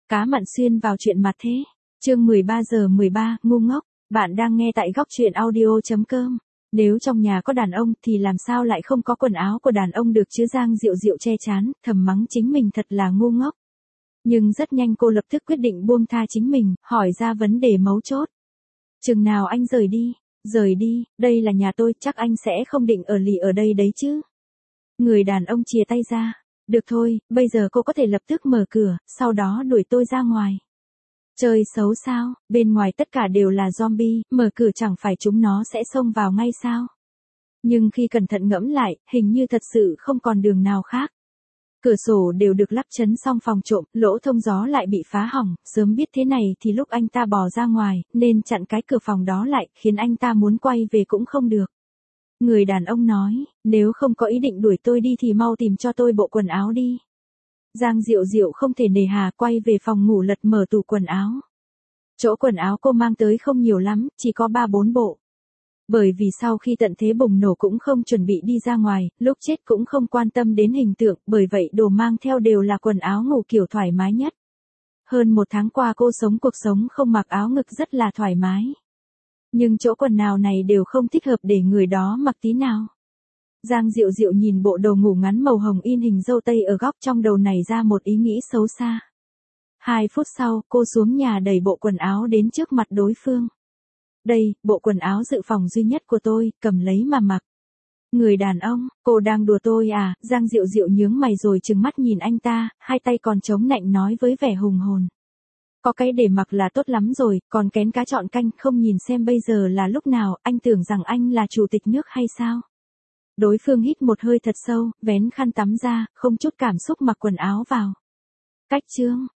Cá mặn xuyên vào chuyện mặt thế. Chương 13 giờ 13, ngu ngốc. Bạn đang nghe tại góc truyện audio.com. Nếu trong nhà có đàn ông thì làm sao lại không có quần áo của đàn ông được chứ? Giang Diệu Diệu che trán, thầm mắng chính mình thật là ngu ngốc. Nhưng rất nhanh cô lập tức quyết định buông tha chính mình, hỏi ra vấn đề mấu chốt. Chừng nào anh rời đi? Rời đi, đây là nhà tôi, chắc anh sẽ không định ở lì ở đây đấy chứ. Người đàn ông chìa tay ra. Được thôi, bây giờ cô có thể lập tức mở cửa, sau đó đuổi tôi ra ngoài. Chơi xấu sao, bên ngoài tất cả đều là zombie, mở cửa chẳng phải chúng nó sẽ xông vào ngay sao? Nhưng khi cẩn thận ngẫm lại, hình như thật sự không còn đường nào khác. Cửa sổ đều được lắp chắn xong phòng trộm, lỗ thông gió lại bị phá hỏng, sớm biết thế này thì lúc anh ta bò ra ngoài, nên chặn cái cửa phòng đó lại, khiến anh ta muốn quay về cũng không được. Người đàn ông nói, nếu không có ý định đuổi tôi đi thì mau tìm cho tôi bộ quần áo đi. Giang Diệu Diệu không thể nề hà quay về phòng ngủ lật mở tủ quần áo. Chỗ quần áo cô mang tới không nhiều lắm, chỉ có 3-4 bộ. Bởi vì sau khi tận thế bùng nổ cũng không chuẩn bị đi ra ngoài, lúc chết cũng không quan tâm đến hình tượng, bởi vậy đồ mang theo đều là quần áo ngủ kiểu thoải mái nhất. Hơn 1 tháng qua cô sống cuộc sống không mặc áo ngực rất là thoải mái. Nhưng chỗ quần nào này đều không thích hợp để người đó mặc tí nào. Giang Diệu Diệu nhìn bộ đồ ngủ ngắn màu hồng in hình dâu tây ở góc trong đầu này ra một ý nghĩ xấu xa. 2 phút sau, cô xuống nhà đẩy bộ quần áo đến trước mặt đối phương. Đây, bộ quần áo dự phòng duy nhất của tôi, cầm lấy mà mặc. Người đàn ông, cô đang đùa tôi à? Giang Diệu Diệu nhướng mày rồi trừng mắt nhìn anh ta, hai tay còn chống nạnh nói với vẻ hùng hồn. Có cái để mặc là tốt lắm rồi, còn kén cá chọn canh, không nhìn xem bây giờ là lúc nào, anh tưởng rằng anh là chủ tịch nước hay sao? Đối phương hít một hơi thật sâu, vén khăn tắm ra, không chút cảm xúc mặc quần áo vào. Cách chương,